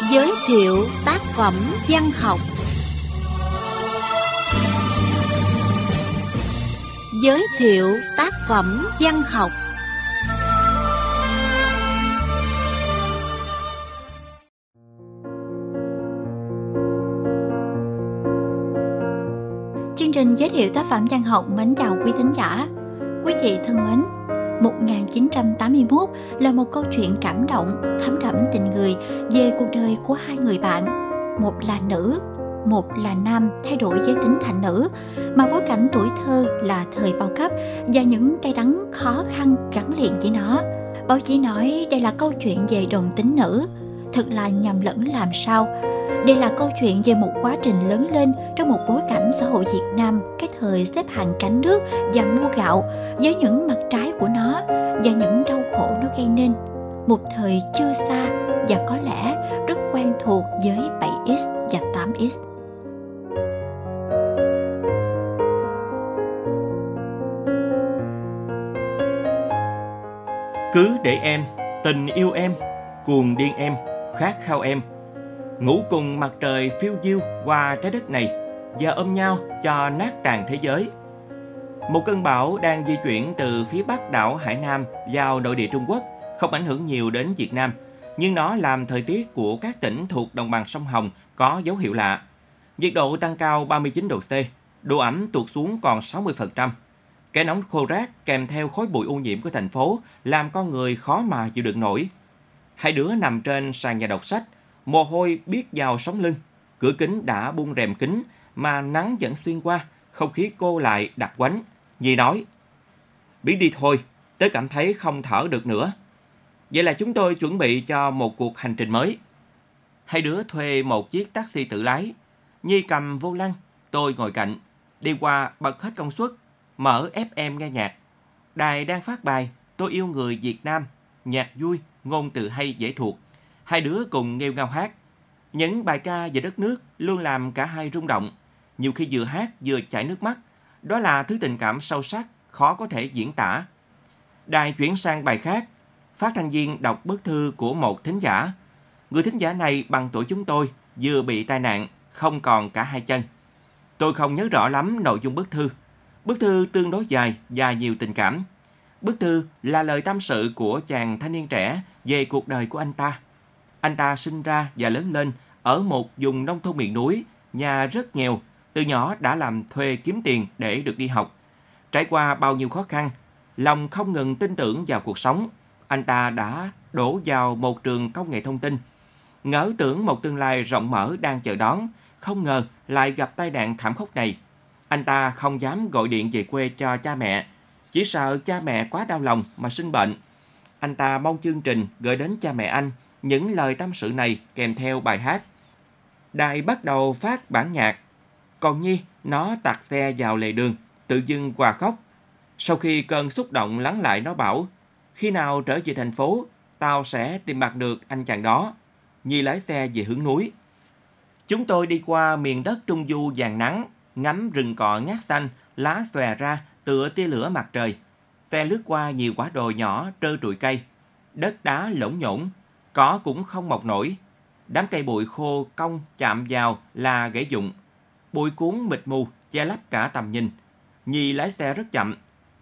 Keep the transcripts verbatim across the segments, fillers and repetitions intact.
Giới thiệu tác phẩm văn học. Giới thiệu tác phẩm văn học. Chương trình giới thiệu tác phẩm văn học mến chào quý thính giả. Quý vị thân mến, một nghìn chín trăm tám mươi mốt là một câu chuyện cảm động, thấm đẫm tình người về cuộc đời của hai người bạn. Một là nữ, một là nam thay đổi giới tính thành nữ, mà bối cảnh tuổi thơ là thời bao cấp và những cay đắng khó khăn gắn liền với nó. Báo chí nói đây là câu chuyện về đồng tính nữ, thật là nhầm lẫn làm sao. Đây là câu chuyện về một quá trình lớn lên trong một bối cảnh xã hội Việt Nam cái thời xếp hàng cánh nước và mua gạo, với những mặt trái của nó và những đau khổ nó gây nên. Một thời chưa xa và có lẽ rất quen thuộc với bảy x và tám x. Cứ để em, tình yêu em, cuồng điên em, khát khao em, ngủ cùng mặt trời phiêu diêu qua trái đất này và ôm nhau cho nát tàn thế giới. Một cơn bão đang di chuyển từ phía bắc đảo Hải Nam vào nội địa Trung Quốc, không ảnh hưởng nhiều đến Việt Nam, nhưng nó làm thời tiết của các tỉnh thuộc đồng bằng sông Hồng có dấu hiệu lạ. Nhiệt độ tăng cao ba mươi chín độ C, độ ẩm tụt xuống còn sáu mươi phần trăm. Cái nóng khô rác kèm theo khói bụi ô nhiễm của thành phố làm con người khó mà chịu đựng nổi. Hai đứa nằm trên sàn nhà đọc sách, mồ hôi biết vào sống lưng. Cửa kính đã bung rèm kính mà nắng vẫn xuyên qua, không khí cô lại đặc quánh. Nhi nói, biến đi thôi, tớ cảm thấy không thở được nữa. Vậy là chúng tôi chuẩn bị cho một cuộc hành trình mới. Hai đứa thuê một chiếc taxi tự lái. Nhi cầm vô lăng, tôi ngồi cạnh. Đi qua bật hết công suất, mở ép em nghe nhạc. Đài đang phát bài Tôi yêu người Việt Nam, nhạc vui, ngôn từ hay dễ thuộc. Hai đứa cùng nghêu ngao hát. Những bài ca về đất nước luôn làm cả hai rung động. Nhiều khi vừa hát vừa chảy nước mắt. Đó là thứ tình cảm sâu sắc, khó có thể diễn tả. Đài chuyển sang bài khác. Phát thanh viên đọc bức thư của một thính giả. Người thính giả này bằng tuổi chúng tôi, vừa bị tai nạn, không còn cả hai chân. Tôi không nhớ rõ lắm nội dung bức thư. Bức thư tương đối dài và nhiều tình cảm. Bức thư là lời tâm sự của chàng thanh niên trẻ về cuộc đời của anh ta. Anh ta sinh ra và lớn lên ở một vùng nông thôn miền núi, nhà rất nghèo, từ nhỏ đã làm thuê kiếm tiền để được đi học. Trải qua bao nhiêu khó khăn, lòng không ngừng tin tưởng vào cuộc sống, anh ta đã đổ vào một trường công nghệ thông tin. Ngỡ tưởng một tương lai rộng mở đang chờ đón, không ngờ lại gặp tai nạn thảm khốc này. Anh ta không dám gọi điện về quê cho cha mẹ, chỉ sợ cha mẹ quá đau lòng mà sinh bệnh. Anh ta mong chương trình gửi đến cha mẹ anh những lời tâm sự này kèm theo bài hát. Đài bắt đầu phát bản nhạc. Còn Nhi, nó tạt xe vào lề đường, tự dưng hòa khóc. Sau khi cơn xúc động lắng lại, nó bảo, khi nào trở về thành phố, tao sẽ tìm bắt được anh chàng đó. Nhi lái xe về hướng núi. Chúng tôi đi qua miền đất trung du vàng nắng, ngắm rừng cọ ngát xanh, lá xòe ra tựa tia lửa mặt trời. Xe lướt qua nhiều quả đồi nhỏ trơ trụi cây. Đất đá lỗng nhổn, cỏ cũng không mọc nổi. Đám cây bụi khô cong chạm vào là gãy rụng. Bụi cuốn mịt mù che lấp cả tầm nhìn. Nhi lái xe rất chậm,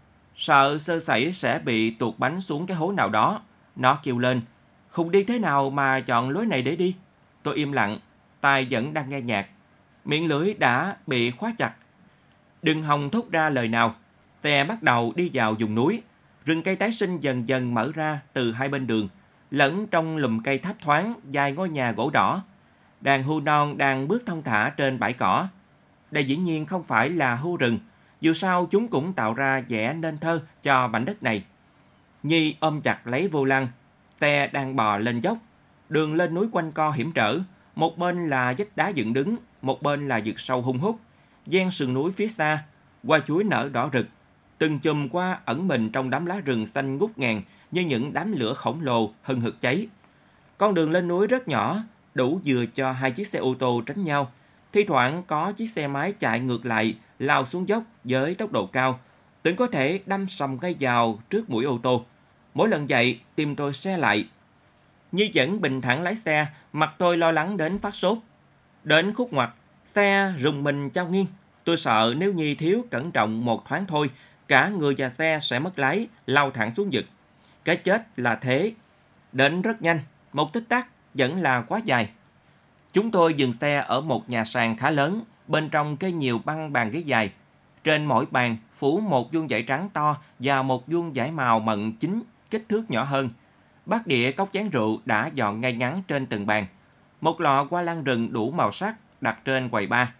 sợ sơ sẩy sẽ bị tuột bánh xuống cái hố nào đó. Nó kêu lên, không đi thế nào mà chọn lối này để đi. Tôi im lặng, tai vẫn đang nghe nhạc. Miệng lưỡi đã bị khóa chặt. Đừng hòng thốt ra lời nào. Xe bắt đầu đi vào vùng núi. Rừng cây tái sinh dần dần mở ra từ hai bên đường. Lẫn trong lùm cây thấp thoáng vài ngôi nhà gỗ đỏ. Đàn hươu non đang bước thong thả trên bãi cỏ. Đây dĩ nhiên không phải là hươu rừng, dù sao chúng cũng tạo ra vẻ nên thơ cho mảnh đất này. Nhi ôm chặt lấy vô lăng. Xe đang bò lên dốc. Đường lên núi quanh co hiểm trở. Một bên là vách đá dựng đứng, một bên là vực sâu hun hút. Gian sườn núi phía xa, hoa chuối nở đỏ rực. Từng chùm hoa ẩn mình trong đám lá rừng xanh ngút ngàn như những đám lửa khổng lồ hừng hực cháy. Con đường lên núi rất nhỏ, đủ vừa cho hai chiếc xe ô tô tránh nhau. Thi thoảng có chiếc xe máy chạy ngược lại, lao xuống dốc với tốc độ cao, tưởng có thể đâm sầm ngay vào trước mũi ô tô. Mỗi lần dậy, tim tôi se lại. Nhi vẫn bình thản lái xe, mặt tôi lo lắng đến phát sốt. Đến khúc ngoặt, xe rùng mình chao nghiêng. Tôi sợ nếu Nhi thiếu cẩn trọng một thoáng thôi, cả người và xe sẽ mất lái, lao thẳng xuống vực. Cái chết là thế. Đến rất nhanh, một tích tắc vẫn là quá dài. Chúng tôi dừng xe ở một nhà sàn khá lớn, bên trong kê nhiều băng bàn ghế dài. Trên mỗi bàn phủ một vuông vải trắng to và một vuông vải màu mận chính kích thước nhỏ hơn. Bát đĩa cốc chén rượu đã dọn ngay ngắn trên từng bàn. Một lọ hoa lan rừng đủ màu sắc đặt trên quầy bar.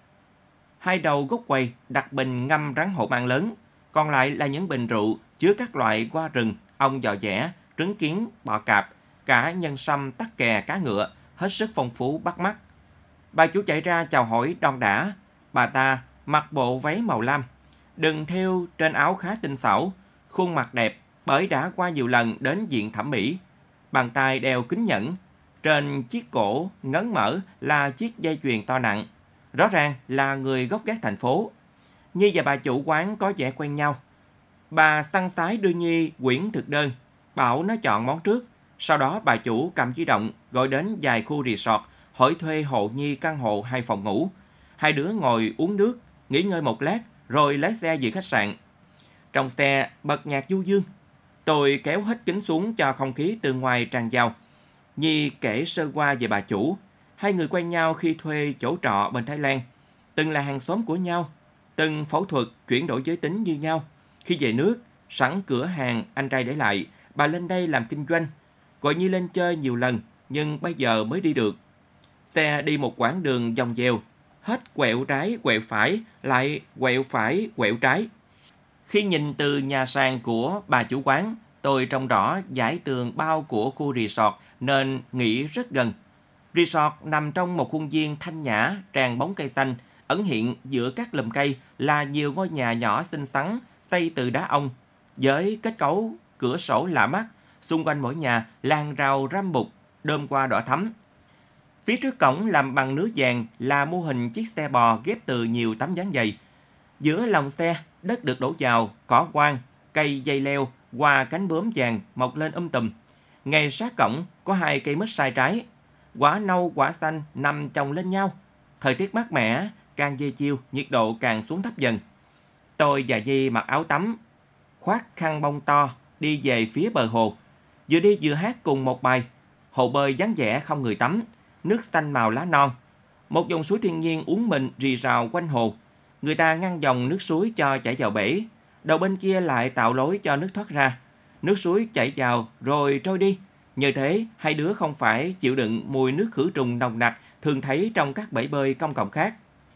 Hai đầu gốc quầy đặt bình ngâm rắn hổ mang lớn, còn lại là những bình rượu chứa các loại hoa rừng, ong giò giã, trứng kiến, bọ cạp, cả nhân sâm, tắc kè, cá ngựa, hết sức phong phú bắt mắt. Bà chủ chạy ra chào hỏi đon đả. Bà ta mặc bộ váy màu lam, đừng thêu trên áo khá tinh xảo, khuôn mặt đẹp bởi đã qua nhiều lần đến viện thẩm mỹ. Bàn tay đeo kính nhẫn, trên chiếc cổ ngấn mở là chiếc dây chuyền to nặng, rõ ràng là người gốc gác thành phố. Nhi và bà chủ quán có vẻ quen nhau. Bà săn sái đưa Nhi quyển thực đơn, bảo nó chọn món trước. Sau đó bà chủ cầm di động gọi đến vài khu resort, hỏi thuê hộ Nhi căn hộ hai phòng ngủ. Hai đứa ngồi uống nước, nghỉ ngơi một lát rồi lái xe về khách sạn. Trong xe bật nhạc du dương. Tôi kéo hết kính xuống cho không khí từ ngoài tràn vào. Nhi kể sơ qua về bà chủ. Hai người quen nhau khi thuê chỗ trọ bên Thái Lan. Từng là hàng xóm của nhau, từng phẫu thuật chuyển đổi giới tính như nhau. Khi về nước, sẵn cửa hàng anh trai để lại, bà lên đây làm kinh doanh. Gọi Nhi lên chơi nhiều lần, nhưng bây giờ mới đi được. Xe đi một quãng đường vòng dèo, hết quẹo trái quẹo phải, lại quẹo phải quẹo trái. Khi nhìn từ nhà sàn của bà chủ quán, tôi trông rõ dải tường bao của khu resort nên nghĩ rất gần. Resort nằm trong một khuôn viên thanh nhã, tràn bóng cây xanh, ẩn hiện giữa các lùm cây là nhiều ngôi nhà nhỏ xinh xắn xây từ đá ong, với kết cấu cửa sổ lạ mắt. Xung quanh mỗi nhà làng rào răm bụt, đơm qua đỏ thắm. Phía trước cổng làm bằng nứa vàng là mô hình chiếc xe bò ghép từ nhiều tấm ván dày. Giữa lòng xe, đất được đổ vào, cỏ quang, cây dây leo, hoa cánh bướm vàng mọc lên um tùm. Ngay sát cổng có hai cây mít sai trái, quả nâu quả xanh nằm chồng lên nhau. Thời tiết mát mẻ, càng về chiều nhiệt độ càng xuống thấp dần. Tôi và Di mặc áo tắm, khoác khăn bông to, đi về phía bờ hồ. Vừa đi vừa hát cùng một bài. Hồ bơi vắng vẻ không người tắm, nước xanh màu lá non. Một dòng suối thiên nhiên uốn mình rì rào quanh hồ. Người ta ngăn dòng nước suối cho chảy vào bể, đầu bên kia lại tạo lối cho nước thoát ra. Nước suối chảy vào rồi trôi đi. Như thế, hai đứa không phải chịu đựng mùi nước khử trùng nồng nặc thường thấy trong các bể bơi công cộng khác.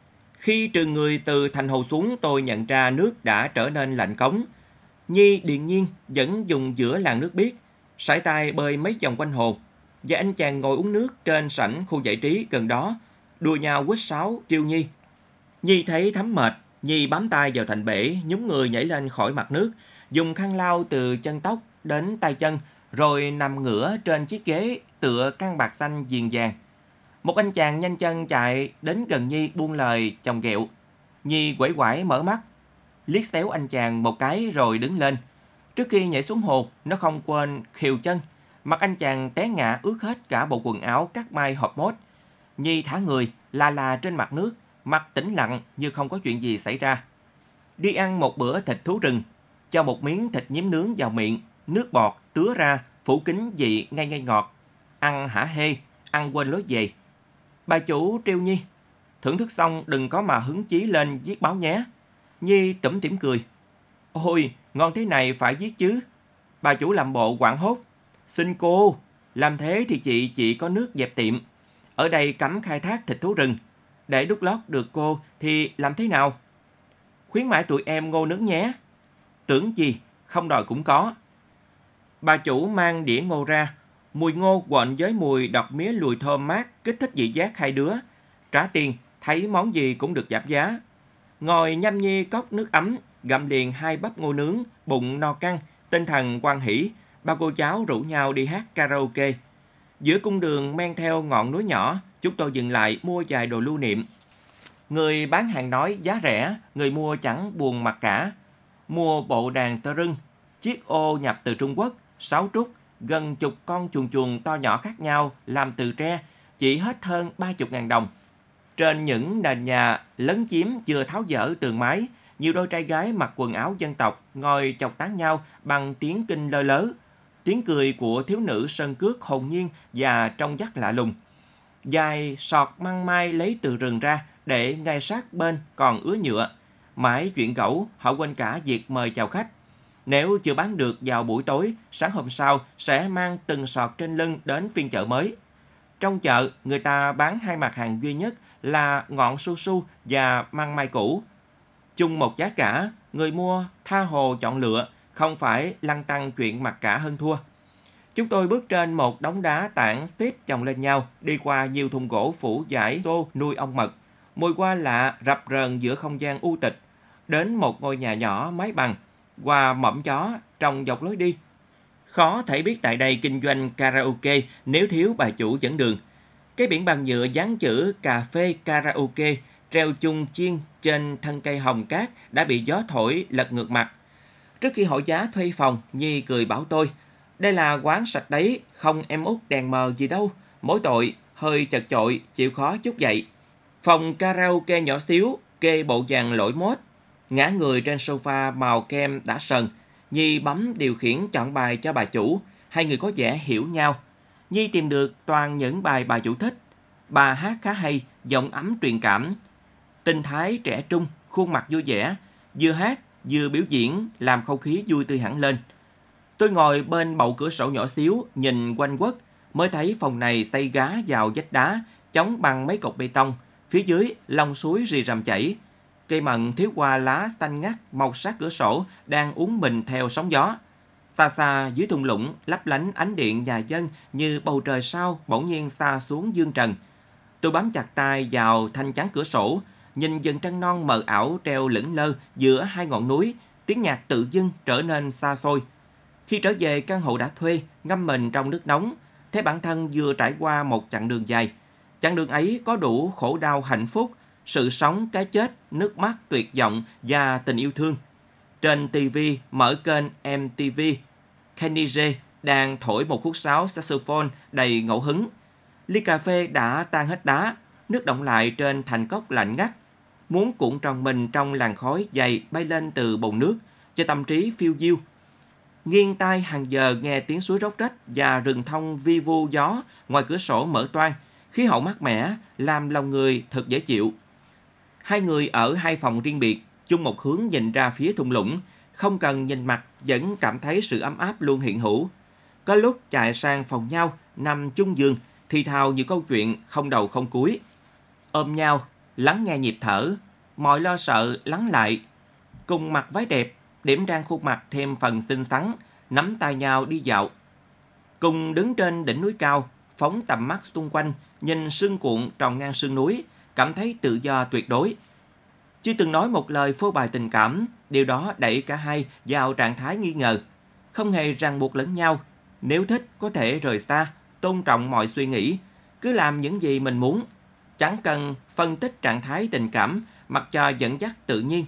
Khi trừ người từ thành hồ xuống, tôi nhận ra nước đã trở nên lạnh cống. Nhi điềm nhiên vẫn dùng giữa làn nước biếc, sải tay bơi mấy vòng quanh hồ. Và anh chàng ngồi uống nước trên sảnh khu giải trí gần đó, đùa nhau quýt sáo trêu Nhi. Nhi thấy thấm mệt, Nhi bám tay vào thành bể, nhúng người nhảy lên khỏi mặt nước, dùng khăn lau từ chân tóc đến tay chân, rồi nằm ngửa trên chiếc ghế tựa căn bạc xanh viền vàng. Một anh chàng nhanh chân chạy đến gần Nhi buông lời chồng ghẹo. Nhi quẩy quải mở mắt, liếc xéo anh chàng một cái rồi đứng lên. Trước khi nhảy xuống hồ, nó không quên khều chân. Mặt anh chàng té ngã ướt hết cả bộ quần áo cắt may hộp mốt. Nhi thả người, la la trên mặt nước, mặt tĩnh lặng như không có chuyện gì xảy ra. Đi ăn một bữa thịt thú rừng, cho một miếng thịt nhím nướng vào miệng, nước bọt tứa ra, phủ kín vị ngay ngay ngọt. Ăn hả hê, ăn quên lối về. Bà chủ trêu Nhi, thưởng thức xong đừng có mà hứng chí lên viết báo nhé. Nhi tủm tỉm cười, ôi ngon thế này phải viết chứ. Bà chủ làm bộ hoảng hốt, xin cô, làm thế thì chị chỉ có nước dẹp tiệm. Ở đây cấm khai thác thịt thú rừng, để đút lót được cô thì làm thế nào? Khuyến mãi tụi em ngô nướng nhé. Tưởng gì, không đòi cũng có. Bà chủ mang đĩa ngô ra, mùi ngô quện với mùi đọt mía lùi thơm mát kích thích vị giác hai đứa. Trả tiền, thấy món gì cũng được giảm giá. Ngồi nhâm nhi cốc nước ấm, gặm liền hai bắp ngô nướng, bụng no căng, tinh thần hoan hỉ. Ba cô cháu rủ nhau đi hát karaoke. Giữa cung đường men theo ngọn núi nhỏ, chúng tôi dừng lại mua vài đồ lưu niệm. Người bán hàng nói giá rẻ, người mua chẳng buồn mặc cả. Mua bộ đàn tơ rưng, chiếc ô nhập từ Trung Quốc, sáo trúc gần chục con chuồn chuồn to nhỏ khác nhau làm từ tre, chỉ hết hơn ba mươi ngàn đồng. Trên những nền nhà lấn chiếm chưa tháo dỡ tường mái, nhiều đôi trai gái mặc quần áo dân tộc ngồi chọc tán nhau bằng tiếng kinh lơ lớ. Tiếng cười của thiếu nữ sơn cước hồn nhiên và trong vắt lạ lùng. Dài sọt măng mai lấy từ rừng ra để ngay sát bên còn ứa nhựa. Mãi chuyện gẫu, họ quên cả việc mời chào khách. Nếu chưa bán được vào buổi tối, sáng hôm sau sẽ mang từng sọt trên lưng đến phiên chợ mới. Trong chợ, người ta bán hai mặt hàng duy nhất là ngọn su su và măng mai cũ. Chung một giá cả, người mua tha hồ chọn lựa, không phải lăn tăn chuyện mặc cả hơn thua. Chúng tôi bước trên một đống đá tảng xếp chồng lên nhau, đi qua nhiều thùng gỗ phủ vải tô nuôi ong mật. Mùi hoa lạ rập rờn giữa không gian u tịch, đến một ngôi nhà nhỏ mái bằng, qua mỏm chó trong dọc lối đi. Khó thể biết tại đây kinh doanh karaoke nếu thiếu bà chủ dẫn đường. Cái biển bằng nhựa dán chữ cà phê karaoke treo chung chiên trên thân cây hồng cát đã bị gió thổi lật ngược mặt. Trước khi hỏi giá thuê phòng, Nhi cười bảo tôi, đây là quán sạch đấy, không em út đèn mờ gì đâu, mỗi tội hơi chật chội, chịu khó chút vậy. Phòng karaoke nhỏ xíu, kê bộ dàn lỗi mốt, ngã người trên sofa màu kem đã sần. Nhi bấm điều khiển chọn bài cho bà chủ, hai người có vẻ hiểu nhau. Nhi tìm được toàn những bài bà chủ thích. Bà hát khá hay, giọng ấm truyền cảm. Tinh thái trẻ trung, khuôn mặt vui vẻ, vừa hát vừa biểu diễn làm không khí vui tươi hẳn lên. Tôi ngồi bên bậu cửa sổ nhỏ xíu, nhìn quanh quất, mới thấy phòng này xây gá vào vách đá, chống bằng mấy cột bê tông, phía dưới lòng suối rì rầm chảy. Cây mận thiếu hoa lá xanh ngắt mọc sát cửa sổ đang uốn mình theo sóng gió. Xa xa dưới thung lũng lấp lánh ánh điện nhà dân như bầu trời sao bỗng nhiên xa xuống dương trần. Tôi bám chặt tay vào thanh chắn cửa sổ, nhìn dần trăng non mờ ảo treo lững lơ giữa hai ngọn núi, tiếng nhạc tự dưng trở nên xa xôi. Khi trở về căn hộ đã thuê, ngâm mình trong nước nóng, thấy bản thân vừa trải qua một chặng đường dài. Chặng đường ấy có đủ khổ đau hạnh phúc, sự sống, cái chết, nước mắt, tuyệt vọng và tình yêu thương. Trên ti vi mở kênh em tê vê, Kenny G đang thổi một khúc sáo saxophone đầy ngẫu hứng. Ly cà phê đã tan hết đá, nước đọng lại trên thành cốc lạnh ngắt. Muốn cuộn tròn mình trong làn khói dày bay lên từ bồn nước, cho tâm trí phiêu diêu. Nghiêng tai hàng giờ nghe tiếng suối róc rách và rừng thông vi vu gió ngoài cửa sổ mở toang, khí hậu mát mẻ làm lòng người thật dễ chịu. Hai người ở hai phòng riêng biệt, chung một hướng nhìn ra phía thung lũng, không cần nhìn mặt vẫn cảm thấy sự ấm áp luôn hiện hữu. Có lúc chạy sang phòng nhau, nằm chung giường, thì thào những câu chuyện không đầu không cuối. Ôm nhau, lắng nghe nhịp thở, mọi lo sợ lắng lại. Cùng mặc váy đẹp, điểm trang khuôn mặt thêm phần xinh xắn, nắm tay nhau đi dạo. Cùng đứng trên đỉnh núi cao, phóng tầm mắt xung quanh, nhìn sương cuộn tròn ngang sương núi, cảm thấy tự do tuyệt đối. Chưa từng nói một lời phô bày tình cảm, điều đó đẩy cả hai vào trạng thái nghi ngờ. Không hề ràng buộc lẫn nhau, nếu thích có thể rời xa, tôn trọng mọi suy nghĩ, cứ làm những gì mình muốn. Chẳng cần phân tích trạng thái tình cảm, mặc cho dẫn dắt tự nhiên.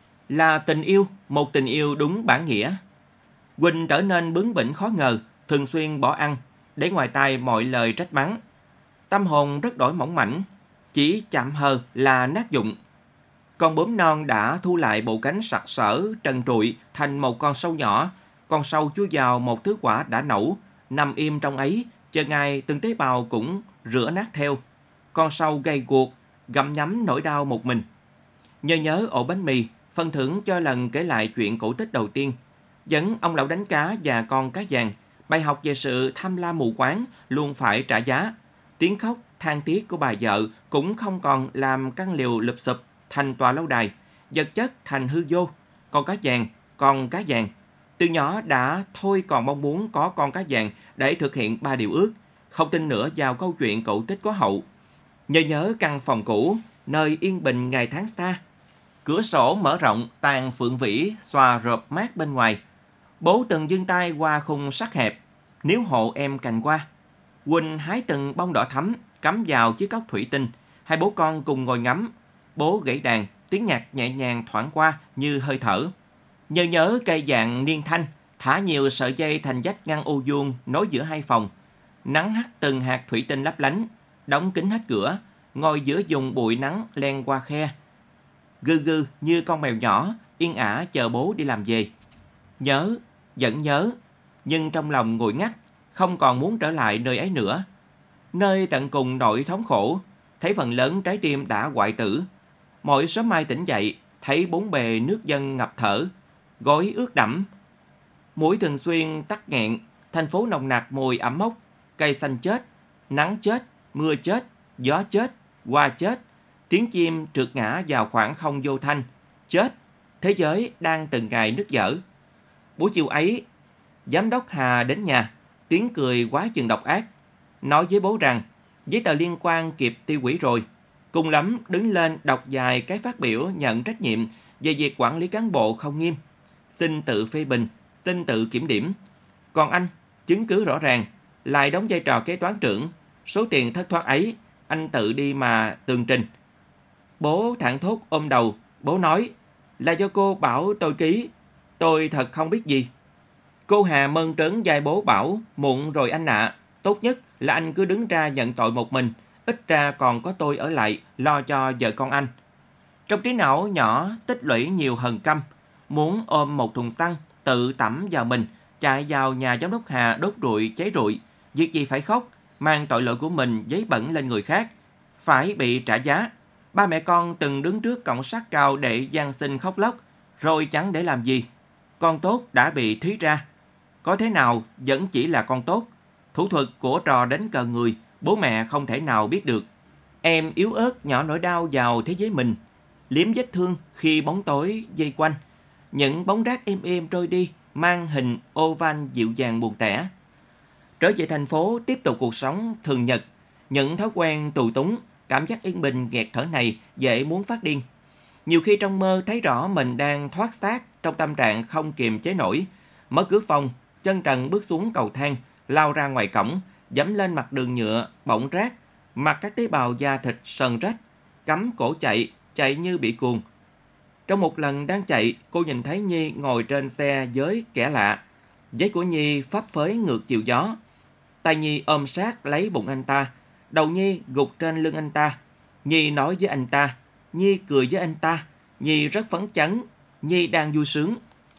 Là tình yêu, một tình yêu đúng bản nghĩa. Quỳnh trở nên bướng bỉnh khó ngờ, thường xuyên bỏ ăn, để ngoài tai mọi lời trách mắng. Tâm hồn rất đổi mỏng mảnh, chỉ chạm hờ là nát dụng. Con bướm non đã thu lại bộ cánh sặc sỡ, trần trụi thành một con sâu nhỏ. Con sâu chui vào một thứ quả đã nẫu, nằm im trong ấy, chờ ngày từng tế bào cũng rửa nát theo. Con sâu gầy guộc, gặm nhấm nỗi đau một mình. Nhớ nhớ ổ bánh mì, phần thưởng cho lần kể lại chuyện cổ tích đầu tiên. Dẫn ông lão đánh cá và con cá vàng, bài học về sự tham lam mù quáng luôn phải trả giá. Tiếng khóc, than tiếc của bà vợ cũng không còn làm căn liều lụp xụp thành tòa lâu đài, vật chất thành hư vô. Con cá vàng, con cá vàng. Từ nhỏ đã thôi còn mong muốn có con cá vàng để thực hiện ba điều ước. Không tin nữa vào câu chuyện cổ tích có hậu. Nhớ nhớ căn phòng cũ, nơi yên bình ngày tháng xa. Cửa sổ mở rộng, tàn phượng vĩ xòa rộp mát bên ngoài. Bố từng giương tay qua khung sắt hẹp, níu hộ em cành qua. Quỳnh hái từng bông đỏ thắm, cắm vào chiếc cốc thủy tinh. Hai bố con cùng ngồi ngắm. Bố gãy đàn, tiếng nhạc nhẹ nhàng thoảng qua như hơi thở. Nhớ nhớ cây vàng niên thanh, Thả nhiều sợi dây thành vách ngăn ô vuông nối giữa hai phòng. Nắng hắt từng hạt thủy tinh lấp lánh, đóng kín hết cửa, ngồi giữa vùng bụi nắng len qua khe. Gư gư như con mèo nhỏ, yên ả chờ bố đi làm về. Nhớ, vẫn nhớ, nhưng trong lòng nguội ngắt, không còn muốn trở lại nơi ấy nữa. Nơi tận cùng nỗi thống khổ, thấy phần lớn trái tim đã hoại tử. Mỗi sớm mai tỉnh dậy, thấy bốn bề nước dân ngập thở, gối ướt đẫm. Mũi thường xuyên tắc nghẹn, thành phố nồng nặc mùi ẩm mốc, cây xanh chết, nắng chết, mưa chết, gió chết, hoa chết, tiếng chim trượt ngã vào khoảng không vô thanh, chết, thế giới đang từng ngày nứt vỡ. Buổi chiều ấy, giám đốc Hà đến nhà, tiếng cười quá chừng độc ác, nói với bố rằng giấy tờ liên quan kịp tiêu hủy rồi. Cùng lắm đứng lên đọc dài cái phát biểu nhận trách nhiệm về việc quản lý cán bộ không nghiêm, xin tự phê bình, xin tự kiểm điểm. Còn anh, chứng cứ rõ ràng, lại đóng vai trò kế toán trưởng, số tiền thất thoát ấy, anh tự đi mà tường trình. Bố thảng thốt ôm đầu, bố nói, là do cô bảo tôi ký, tôi thật không biết gì. Cô Hà mơn trớn vai bố bảo, muộn rồi anh ạ, tốt nhất là anh cứ đứng ra nhận tội một mình, ít ra còn có tôi ở lại lo cho vợ con anh. Trong trí não nhỏ tích lũy nhiều hờn căm, muốn ôm một thùng xăng, tự tẩm vào mình, chạy vào nhà giám đốc Hà đốt rụi, cháy rụi, việc gì phải khóc, mang tội lỗi của mình giấy bẩn lên người khác, phải bị trả giá. Ba mẹ con từng đứng trước cổng sắt cao để van xin khóc lóc, rồi chẳng để làm gì. Con tốt đã bị thí ra. Có thế nào vẫn chỉ là con tốt. Thủ thuật của trò đánh cờ người, bố mẹ không thể nào biết được. Em yếu ớt nhỏ nỗi đau vào thế giới mình, liếm vết thương khi bóng tối vây quanh. Những bóng rác êm êm trôi đi, mang hình oval dịu dàng buồn tẻ. Trở về thành phố tiếp tục cuộc sống thường nhật, những thói quen tù túng, cảm giác yên bình nghẹt thở này dễ muốn phát điên. Nhiều khi trong mơ thấy rõ mình đang thoát xác trong tâm trạng không kiềm chế nổi. Mở cửa phòng, chân trần bước xuống cầu thang, lao ra ngoài cổng, dẫm lên mặt đường nhựa, bỗng rác, mặc các tế bào da thịt sần rách, cắm cổ chạy, chạy như bị cuồng. Trong một lần đang chạy, cô nhìn thấy Nhi ngồi trên xe với kẻ lạ. Giấy của Nhi phấp phới ngược chiều gió. Tay Nhi ôm sát lấy bụng anh ta, đầu Nhi gục trên lưng anh ta. Nhi nói với anh ta, Nhi cười với anh ta, Nhi rất phấn chấn, Nhi đang vui sướng.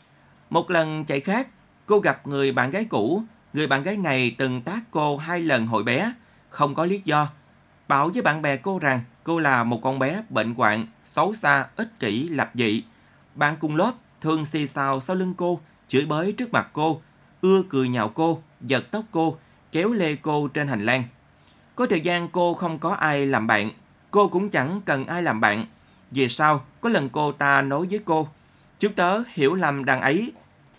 Một lần chạy khác, cô gặp người bạn gái cũ. Người bạn gái này từng tát cô hai lần hồi bé, không có lý do. Bảo với bạn bè cô rằng cô là một con bé bệnh hoạn, xấu xa, ích kỷ, lập dị. Bạn cùng lớp thường xì xào sau lưng cô, chửi bới trước mặt cô, ưa cười nhạo cô, giật tóc cô, kéo lê cô trên hành lang. Có thời gian cô không có ai làm bạn, cô cũng chẳng cần ai làm bạn. Về sau, có lần cô ta nói với cô, chúng tớ hiểu lầm đằng ấy.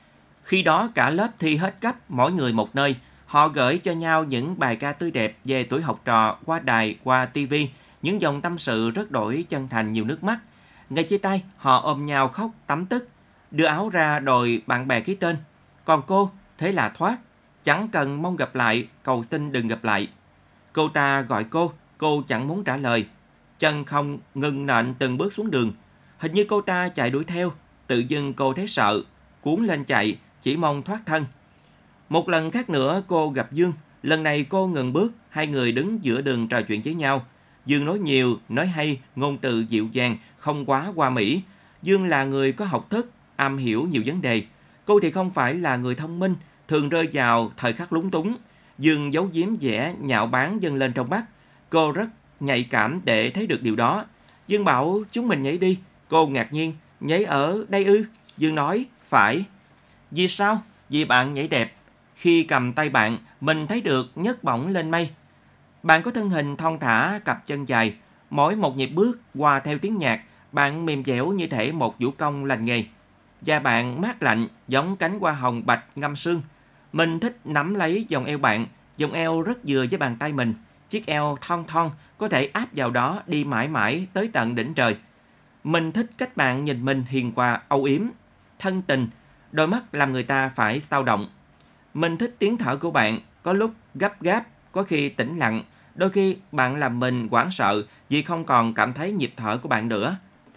Khi đó cả lớp thi hết cấp, mỗi người một nơi. Họ gửi cho nhau những bài ca tươi đẹp về tuổi học trò qua đài, qua tivi, những dòng tâm sự rất đổi chân thành nhiều nước mắt. Ngày chia tay, họ ôm nhau khóc tắm tức, đưa áo ra đòi bạn bè ký tên. Còn cô, thế là thoát, chẳng cần mong gặp lại, cầu xin đừng gặp lại. Cô ta gọi cô, cô chẳng muốn trả lời. Chân không ngừng nện từng bước xuống đường. Hình như cô ta chạy đuổi theo, tự dưng cô thấy sợ, cuốn lên chạy, chỉ mong thoát thân. Một lần khác nữa cô gặp Dương, lần này cô ngừng bước, hai người đứng giữa đường trò chuyện với nhau. Dương nói nhiều, nói hay, ngôn từ dịu dàng, không quá hoa mỹ. Dương là người có học thức, am hiểu nhiều vấn đề. Cô thì không phải là người thông minh, thường rơi vào thời khắc lúng túng. Dương giấu giếm vẻ nhạo báng dâng lên trong mắt. Cô rất nhạy cảm để thấy được điều đó. Dương bảo chúng mình nhảy đi. Cô ngạc nhiên, nhảy ở đây ư? Dương nói, phải. Vì sao? Vì bạn nhảy đẹp. Khi cầm tay bạn, mình thấy được nhấc bổng lên mây. Bạn có thân hình thon thả, cặp chân dài. Mỗi một nhịp bước hòa theo tiếng nhạc, bạn mềm dẻo như thể một vũ công lành nghề. Da bạn mát lạnh, giống cánh hoa hồng bạch ngâm sương. Mình thích nắm lấy vòng eo bạn, vòng eo rất vừa với bàn tay mình. Chiếc eo thon thon có thể áp vào đó đi mãi mãi tới tận đỉnh trời. Mình thích cách bạn nhìn mình hiền hòa, âu yếm, thân tình, đôi mắt làm người ta phải xao động. Mình thích tiếng thở của bạn, có lúc gấp gáp, có khi tĩnh lặng, đôi khi bạn làm mình hoảng sợ vì không còn cảm thấy nhịp thở của bạn nữa.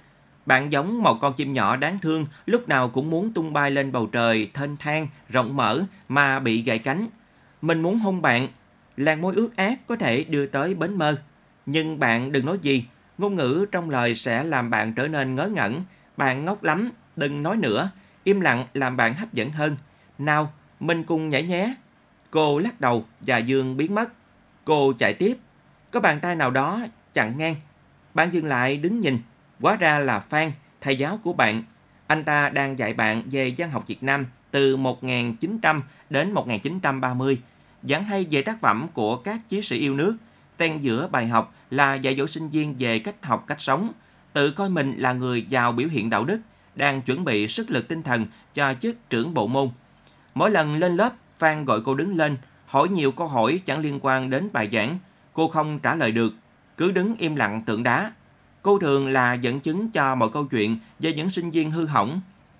Bạn giống một con chim nhỏ đáng thương, lúc nào cũng muốn tung bay lên bầu trời thênh thang, rộng mở mà bị gãy cánh. Mình muốn hôn bạn, làn môi ướt át có thể đưa tới bến mơ. Nhưng bạn đừng nói gì, ngôn ngữ trong lời sẽ làm bạn trở nên ngớ ngẩn. Bạn ngốc lắm, đừng nói nữa, im lặng làm bạn hấp dẫn hơn. Nào, mình cùng nhảy nhé. Cô lắc đầu và Dương biến mất. Cô chạy tiếp. Có bàn tay nào đó chặn ngang. Bạn dừng lại đứng nhìn. Hóa ra là Phan, thầy giáo của bạn. Anh ta đang dạy bạn về văn học Việt Nam từ một nghìn chín trăm đến một nghìn chín trăm ba mươi. Giảng hay về tác phẩm của các chí sĩ yêu nước. Xen giữa bài học là dạy dỗ sinh viên về cách học cách sống. Tự coi mình là người giàu biểu hiện đạo đức, đang chuẩn bị sức lực tinh thần cho chức trưởng bộ môn. Mỗi lần lên lớp, Phan gọi cô đứng lên, hỏi nhiều câu hỏi chẳng liên quan đến bài giảng. Cô không trả lời được, cứ đứng im lặng tượng đá. Cô thường là dẫn chứng cho mọi câu chuyện về những sinh viên hư hỏng.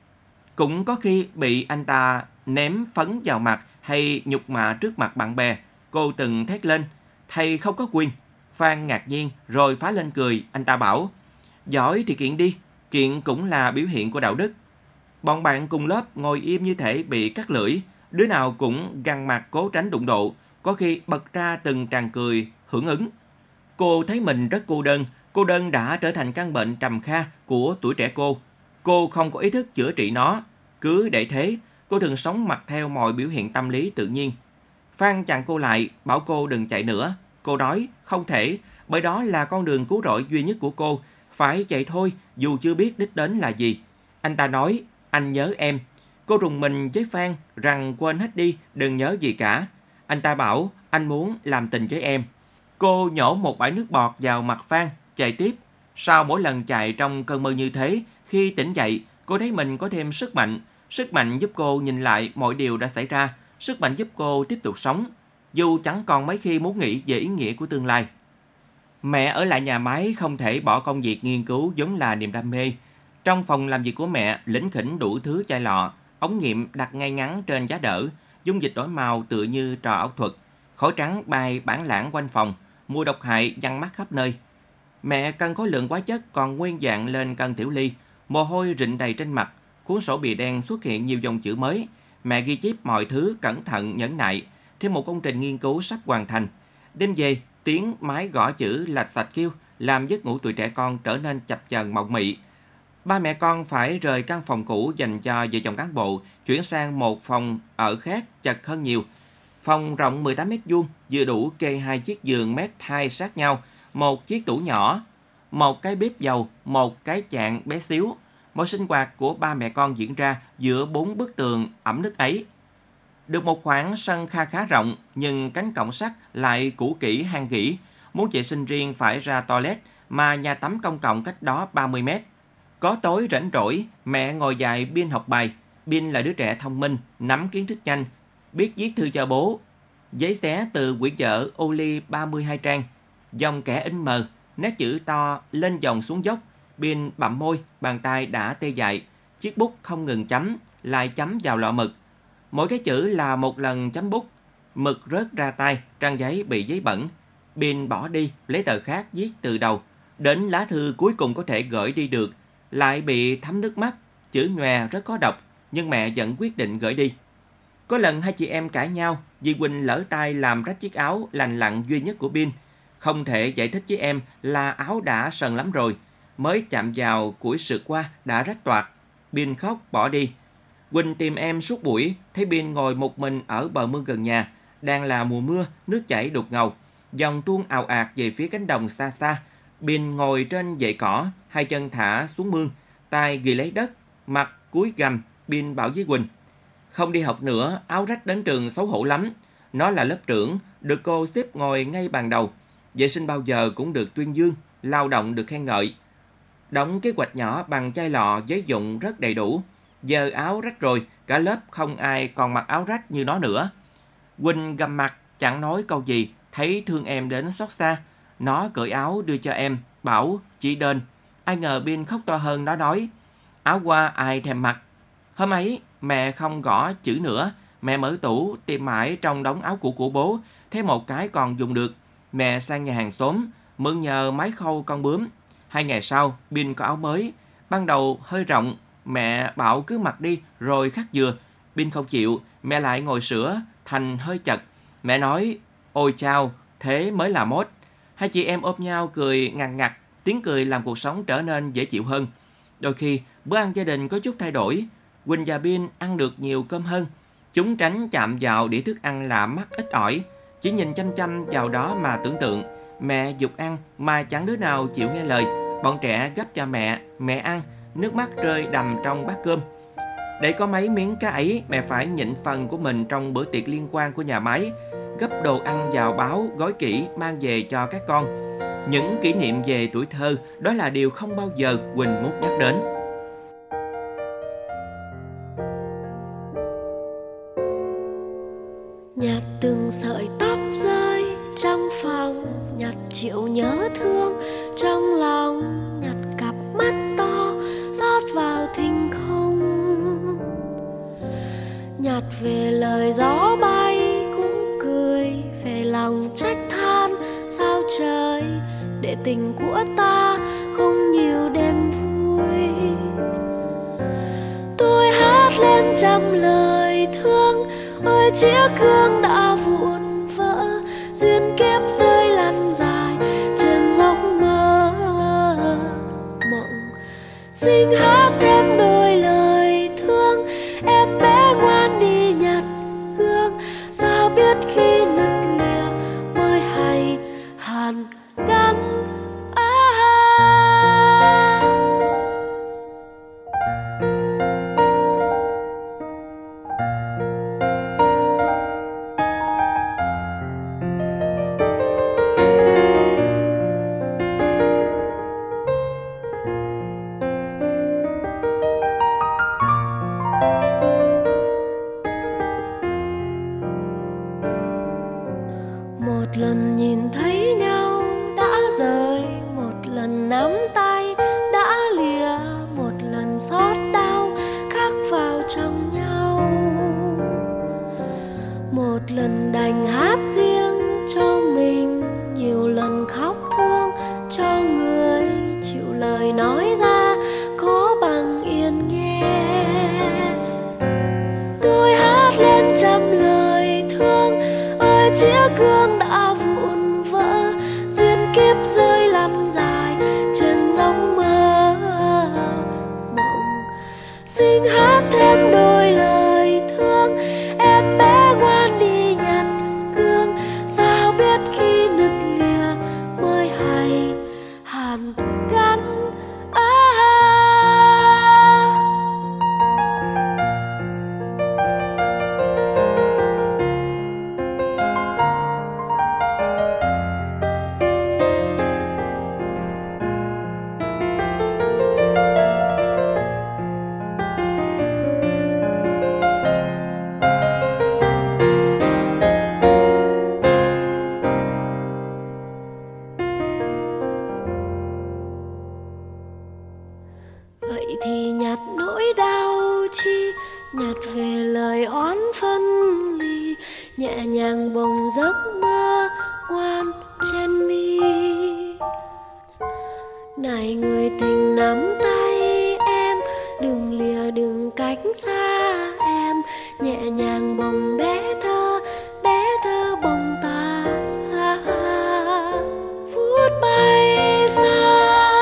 Cũng có khi bị anh ta ném phấn vào mặt hay nhục mạ trước mặt bạn bè. Cô từng thét lên, thầy không có quyền. Phan ngạc nhiên rồi phá lên cười. Anh ta bảo, giỏi thì kiện đi, kiện cũng là biểu hiện của đạo đức. Bọn bạn cùng lớp ngồi im như thể bị cắt lưỡi, đứa nào cũng gằn mặt cố tránh đụng độ, có khi bật ra từng tràng cười hưởng ứng. Cô thấy mình rất cô đơn, cô đơn đã trở thành căn bệnh trầm kha của tuổi trẻ cô. Cô không có ý thức chữa trị nó, cứ để thế, cô thường sống mặc theo mọi biểu hiện tâm lý tự nhiên. Phan chặn cô lại, bảo cô đừng chạy nữa. Cô nói, không thể, bởi đó là con đường cứu rỗi duy nhất của cô, phải chạy thôi dù chưa biết đích đến là gì. Anh ta nói, anh nhớ em. Cô rùng mình với Phan rằng quên hết đi, đừng nhớ gì cả. Anh ta bảo, anh muốn làm tình với em. Cô nhổ một bãi nước bọt vào mặt Phan, chạy tiếp. Sau mỗi lần chạy trong cơn mơ như thế, khi tỉnh dậy, cô thấy mình có thêm sức mạnh. Sức mạnh giúp cô nhìn lại mọi điều đã xảy ra. Sức mạnh giúp cô tiếp tục sống, dù chẳng còn mấy khi muốn nghĩ về ý nghĩa của tương lai. Mẹ ở lại nhà máy không thể bỏ công việc nghiên cứu vốn là niềm đam mê. Trong phòng làm việc của mẹ, lỉnh khỉnh đủ thứ chai lọ, ống nghiệm đặt ngay ngắn trên giá đỡ, dung dịch đổi màu tựa như trò ảo thuật. Khói trắng bay bản lãng quanh phòng, mùi độc hại giăng mắt khắp nơi. Mẹ cân khối lượng hóa chất còn nguyên dạng lên cân tiểu ly, mồ hôi rịn đầy trên mặt, cuốn sổ bìa đen xuất hiện nhiều dòng chữ mới. Mẹ ghi chép mọi thứ cẩn thận nhẫn nại, thêm một công trình nghiên cứu sắp hoàn thành. Đêm về, tiếng máy gõ chữ lạch sạch kêu, làm giấc ngủ tuổi trẻ con trở nên chập chờn mộng mị. Ba mẹ con phải rời căn phòng cũ dành cho vợ chồng cán bộ, chuyển sang một phòng ở khác chật hơn nhiều. Phòng rộng mười tám mét vuông, vừa đủ kê hai chiếc giường mét hai sát nhau, một chiếc tủ nhỏ, một cái bếp dầu, một cái chạn bé xíu. Mọi sinh hoạt của ba mẹ con diễn ra giữa bốn bức tường ẩm nứt ấy. Được một khoảng sân kha khá rộng, nhưng cánh cổng sắt lại cũ kỹ hang gỉ. Muốn vệ sinh riêng phải ra toilet, mà nhà tắm công cộng cách đó ba mươi mét. Có tối rảnh rỗi, mẹ ngồi dạy Bin học bài. Bin là đứa trẻ thông minh, nắm kiến thức nhanh, biết viết thư cho bố. Giấy xé từ quyển vở ô ly ba mươi hai trang, dòng kẻ in mờ, nét chữ to lên dòng xuống dốc. Bin bặm môi, bàn tay đã tê dại, chiếc bút không ngừng chấm, lại chấm vào lọ mực. Mỗi cái chữ là một lần chấm bút, mực rớt ra tay, trang giấy bị giấy bẩn. Bin bỏ đi, lấy tờ khác viết từ đầu. Đến lá thư cuối cùng có thể gửi đi được, lại bị thấm nước mắt, chữ nhòe rất có độc, nhưng mẹ vẫn quyết định gửi đi. Có lần hai chị em cãi nhau vì Quỳnh lỡ tay làm rách chiếc áo lành lặn duy nhất của Bin. Không thể giải thích với em là áo đã sần lắm rồi, mới chạm vào củi sượt qua đã rách toạc. Bin khóc bỏ đi. Quỳnh tìm em suốt buổi, thấy Bin ngồi một mình ở bờ mương gần nhà. Đang là mùa mưa, nước chảy đục ngầu, dòng tuôn ào ạt về phía cánh đồng xa xa. Bin ngồi trên dãy cỏ, hai chân thả xuống mương, tay ghi lấy đất, mặt cúi gằm. Bin bảo với Quỳnh, không đi học nữa, áo rách đến trường xấu hổ lắm. Nó là lớp trưởng, được cô xếp ngồi ngay bàn đầu. Vệ sinh bao giờ cũng được tuyên dương, lao động được khen ngợi. Đóng kế hoạch nhỏ bằng chai lọ giấy dụng rất đầy đủ. Giờ áo rách rồi, cả lớp không ai còn mặc áo rách như nó nữa. Quỳnh gầm mặt, chẳng nói câu gì, thấy thương em đến xót xa. Nó cởi áo đưa cho em, bảo chị đền. Ai ngờ Bin khóc to hơn, nó nói, áo qua ai thèm mặc. Hôm ấy, mẹ không gõ chữ nữa. Mẹ mở tủ, tìm mãi trong đống áo cũ của bố, thấy một cái còn dùng được. Mẹ sang nhà hàng xóm, mượn nhờ máy khâu con bướm. Hai ngày sau, Bin có áo mới. Ban đầu hơi rộng, mẹ bảo cứ mặc đi rồi khắc dừa. Bin không chịu, mẹ lại ngồi sửa, thành hơi chật. Mẹ nói, ôi chao, thế mới là mốt. Hai chị em ôm nhau cười ngằn ngặt, tiếng cười làm cuộc sống trở nên dễ chịu hơn. Đôi khi, bữa ăn gia đình có chút thay đổi. Quỳnh và Bin ăn được nhiều cơm hơn. Chúng tránh chạm vào đĩa thức ăn lạ mắt ít ỏi, chỉ nhìn chăm chăm vào đó mà tưởng tượng. Mẹ giục ăn mà chẳng đứa nào chịu nghe lời. Bọn trẻ gấp cho mẹ, mẹ ăn, nước mắt rơi đầm trong bát cơm. Để có mấy miếng cá ấy, mẹ phải nhịn phần của mình trong bữa tiệc liên quan của nhà máy, gấp đồ ăn vào báo, gói kỹ, mang về cho các con. Những kỷ niệm về tuổi thơ, đó là điều không bao giờ Quỳnh muốn nhắc đến. Nhặt từng sợi tóc rơi trong phòng, nhặt triệu nhớ thương trong lòng, nhặt cặp mắt to rót vào thinh không, nhặt về lời gió bay cũng cười, về lòng trách than sao trời để tình của ta không nhiều đêm vui. Tôi hát lên trăm lời thương, ôi chiếc gương đã vụn vỡ, duyên kiếp rơi lăn dài trên dốc mơ mộng. Xin hát thêm đôi lời thương, em bé ngoan đi nhặt gương, sao biết khi nứt lìa mới hay hàn gắn. Một lần nhìn thấy nhau đã rời, một lần nắm tay đã lìa, một lần xót đau khắc vào trong nhau, một lần đành hát riêng cho mình, nhiều lần khóc thương cho người chịu lời nói ra có bằng yên nghe. Tôi hát lên trăm lời thương, ơi chiếc gương đã vụn vỡ, duyên kiếp rơi lăn dài trên dốc mơ mộng. Xin hát thêm đôi lời thương, em bé ngoan đi nhặt gương, sao biết khi nứt lìa mới hay hàn gắn. Vậy thì nhặt nỗi đau chi, nhặt về lời oán phân ly, nhẹ nhàng bồng giấc mơ ngoan trên mi. Này người tình nắm tay em, đừng lìa đừng cách xa em, nhẹ nhàng bồng bé thơ, bé thơ bồng ta vút bay xa.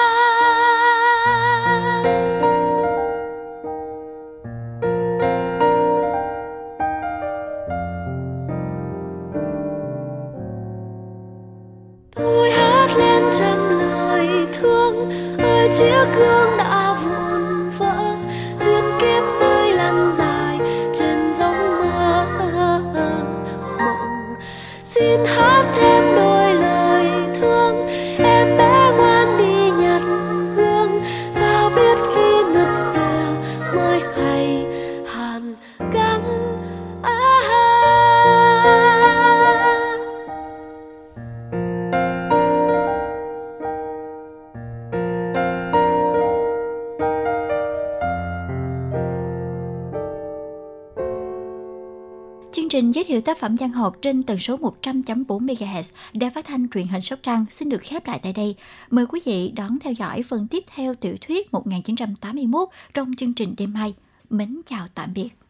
Tôi hát lên trăm lời thương, ơi chiếc gương đã vụn vỡ, duyên kiếp rơi lăn dài trên dốc mơ Chương trình giới thiệu tác phẩm văn học trên tần số một trăm chấm bốn mê ga héc Đài Phát thanh Truyền hình Sóc Trăng xin được khép lại tại đây. Mời quý vị đón theo dõi phần tiếp theo tiểu thuyết một nghìn chín trăm tám mươi mốt trong chương trình đêm mai. Mến chào tạm biệt.